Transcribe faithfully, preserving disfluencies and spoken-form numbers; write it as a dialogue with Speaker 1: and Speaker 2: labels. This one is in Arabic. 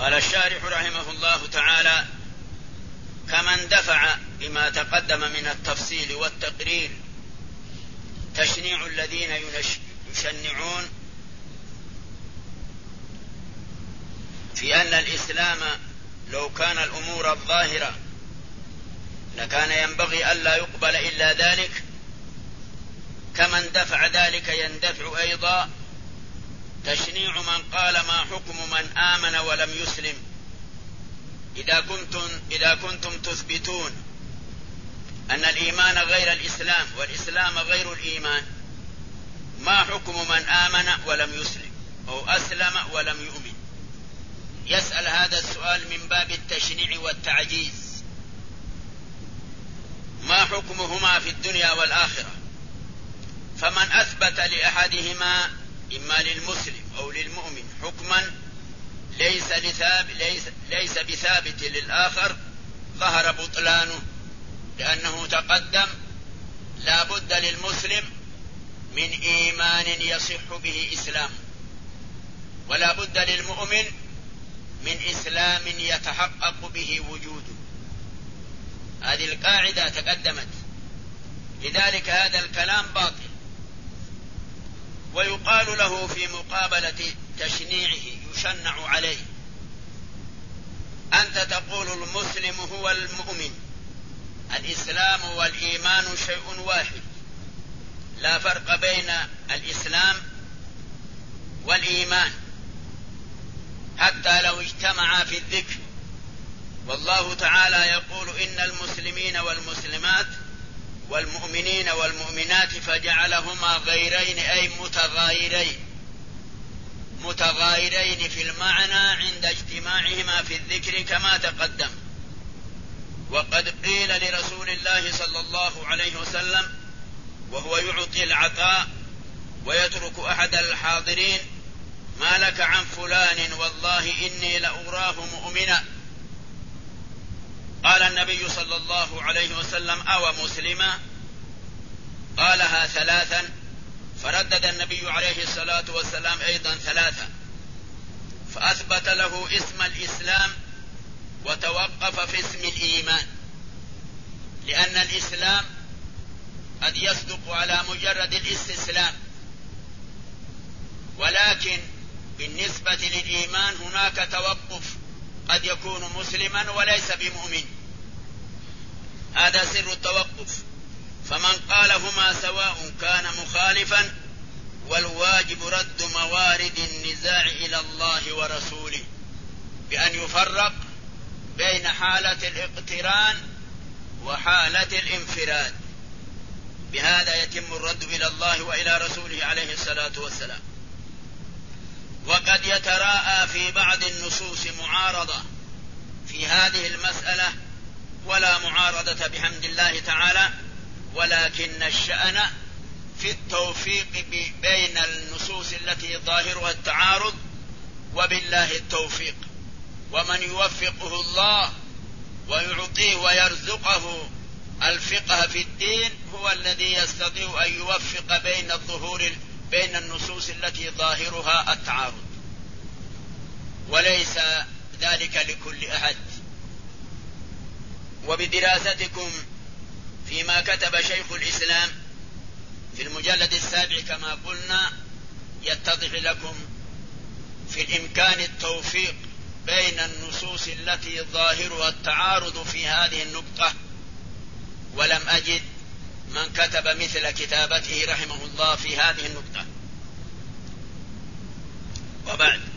Speaker 1: قال الشارح رحمه الله تعالى: كما اندفع بما تقدم من التفصيل والتقرير تشنيع الذين يشنعون في أن الإسلام لو كان الأمور الظاهرة لكان ينبغي ألا يقبل إلا ذلك، كما اندفع ذلك يندفع أيضا تشنيع من قال ما حكم من آمن ولم يسلم. إذا كنتم, إذا كنتم تثبتون أن الإيمان غير الإسلام والإسلام غير الإيمان، ما حكم من آمن ولم يسلم أو أسلم ولم يؤمن؟ يسأل هذا السؤال من باب التشنيع والتعجيز. ما حكمهما في الدنيا والآخرة؟ فمن أثبت لأحدهما إما للمسلم أو للمؤمن حكما ليس, لثاب ليس, ليس بثابت للآخر ظهر بطلانه، لأنه تقدم لا بد للمسلم من إيمان يصح به إسلام، ولا بد للمؤمن من إسلام يتحقق به وجوده. هذه القاعدة تقدمت، لذلك هذا الكلام باطل. ويقال له في مقابلة تشنيعه يشنع عليه: أنت تقول المسلم هو المؤمن، الإسلام والإيمان شيء واحد، لا فرق بين الإسلام والإيمان حتى لو اجتمعا في الذكر. والله تعالى يقول: إن المسلمين والمسلمات والمؤمنين والمؤمنات فجعلهما غيرين أي متغايرين، متغايرين في المعنى عند اجتماعهما في الذكر كما تقدم. وقد قيل لرسول الله صلى الله عليه وسلم وهو يعطي العطاء ويترك أحد الحاضرين: ما لك عن فلان والله إني لأراه مؤمنا. قال النبي صلى الله عليه وسلم: أو مسلما؟ قالها ثلاثا، فردد النبي عليه الصلاة والسلام أيضا ثلاثا، فأثبت له اسم الإسلام وتوقف في اسم الإيمان، لأن الإسلام قد يصدق على مجرد الاستسلام، ولكن بالنسبة للإيمان هناك توقف، قد يكون مسلما وليس بمؤمن، هذا سر التوقف. فمن قالهما سواء كان مخالفا، والواجب رد موارد النزاع إلى الله ورسوله بأن يفرق بين حالة الاقتران وحالة الانفراد، بهذا يتم الرد إلى الله وإلى رسوله عليه الصلاة والسلام. وقد يتراءى في بعض النصوص معارضة في هذه المسألة، ولا معارضة بحمد الله تعالى، ولكن الشأن في التوفيق بين النصوص التي ظاهرها التعارض، وبالله التوفيق. ومن يوفقه الله ويعطيه ويرزقه الفقه في الدين هو الذي يستطيع أن يوفق بين الظهور بين النصوص التي ظاهرها التعارض، وليس ذلك لكل أحد. وبدراستكم فيما كتب شيخ الإسلام في المجلد السابع كما قلنا يتضح لكم في الإمكان التوفيق بين النصوص التي ظاهرها التعارض في هذه النقطة، ولم أجد من كتب مثل كتابته رحمه الله في هذه النقطة. وبعد